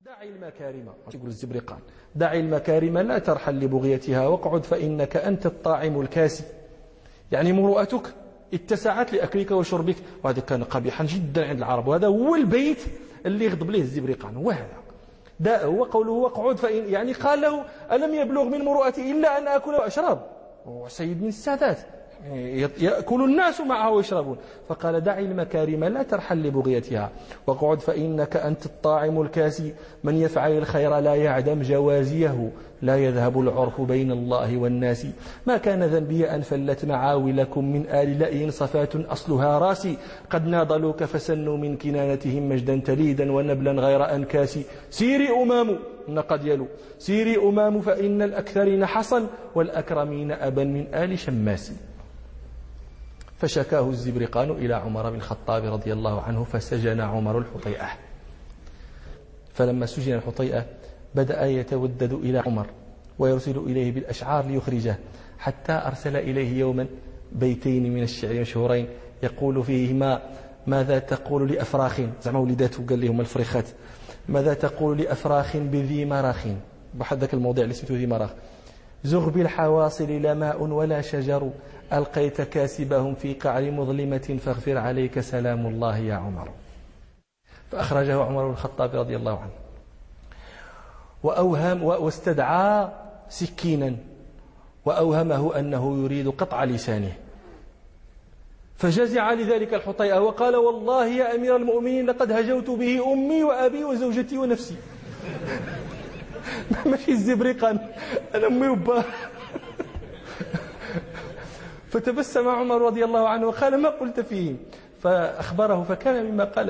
دع المكارم، يقول الزبرقان: دع المكارم لا ترحل لبغيتها واقعد فإنك أنت الطاعم الكاسي. يعني مروءتك اتسعت لأكلك وشربك، وهذا كان قبيحا جدا عند العرب، وهذا هو البيت اللي يغضب له الزبرقان. وهذا هو قوله واقعد فإن، يعني قال له: ألم يبلغ من مروءتي إلا أن أكل وأشرب، وسيد من السادات يأكل الناس معه ويشربون. فقال: دع المكارم لا ترحل لبغيتها واقعد فإنك أنت الطاعم الكاسي. من يفعل الخير لا يعدم جوازيه، لا يذهب العرف بين الله والناس. ما كان ذنبي أن فلت معاولكم من آل لأي صفات أصلها راسي. قد ناضلوك فسنوا من كنانتهم مجدا تليدا ونبلا غير أنكاس. سيري أمام قد يلو، سيري أمام فإن الأكثرين حصن والأكرمين أبا من آل شماس. فشكاه الزبرقان إلى عمر بن الخطاب رضي الله عنه، فسجن عمر الحطيئة. فلما سجن الحطيئة بدأ يتودد إلى عمر ويرسل إليه بالأشعار ليخرجه، حتى أرسل إليه يوما بيتين من الشعر مشهورين يقول فيهما: ماذا تقول لأفراخ، زعما ولداته قال لهم الفريخات، ماذا تقول لأفراخ بذي مراخ، بحد ذاك الموضع اللي اسمه ذي مراخ. زغ بالحواصل لا ماء ولا شجر، ألقيت كاسبهم في قعر مظلمة، فاغفر عليك سلام الله يا عمر. فأخرجه عمر بن الخطاب رضي الله عنه، وأوهم واستدعى سكينا وأوهمه أنه يريد قطع لسانه، فجزع لذلك الحطيئة وقال: والله يا أمير المؤمنين لقد هجوت به أمي وأبي وزوجتي ونفسي. ماشي الزبرقان، أنا أمي وبا. فتبسم عمر رضي الله عنه وقال: ما قلت فيهم؟ فأخبره، فكان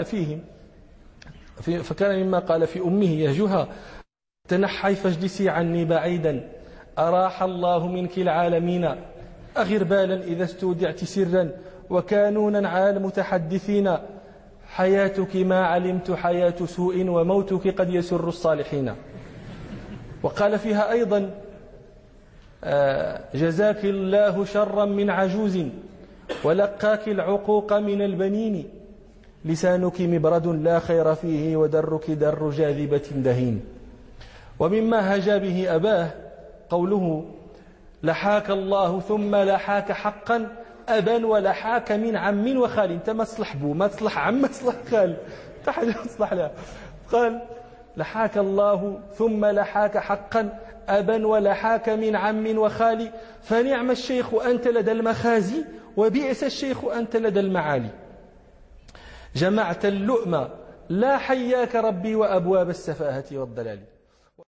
مما قال في أمه يهجها: تنحي فاجلسي عني بعيدا، أراح الله منك العالمين، أغر بالا إذا استودعت سرا، وكانونا على المتحدثين، حياتك ما علمت حياة سوء، وموتك قد يسر الصالحين. وقال فيها أيضا: جزاك الله شرا من عجوز، ولقاك العقوق من البنين، لسانك مبرد لا خير فيه، ودرك در جاذبة دهين. ومما هجا به أباه قوله: لحاك الله ثم لحاك حقا أبا ولحاك من عم وخال. انت ما تصلح بو، ما تصلح عم، ما تصلح خال، انت حاجة تصلح لها. قال: لحاك الله ثم لحاك حقا أبا ولحاك من عم وخال، فنعم الشيخ أنت لدى المخازي، وبئس الشيخ أنت لدى المعالي. جمعت اللؤم لا حياك ربي وأبواب السفاهة والضلال.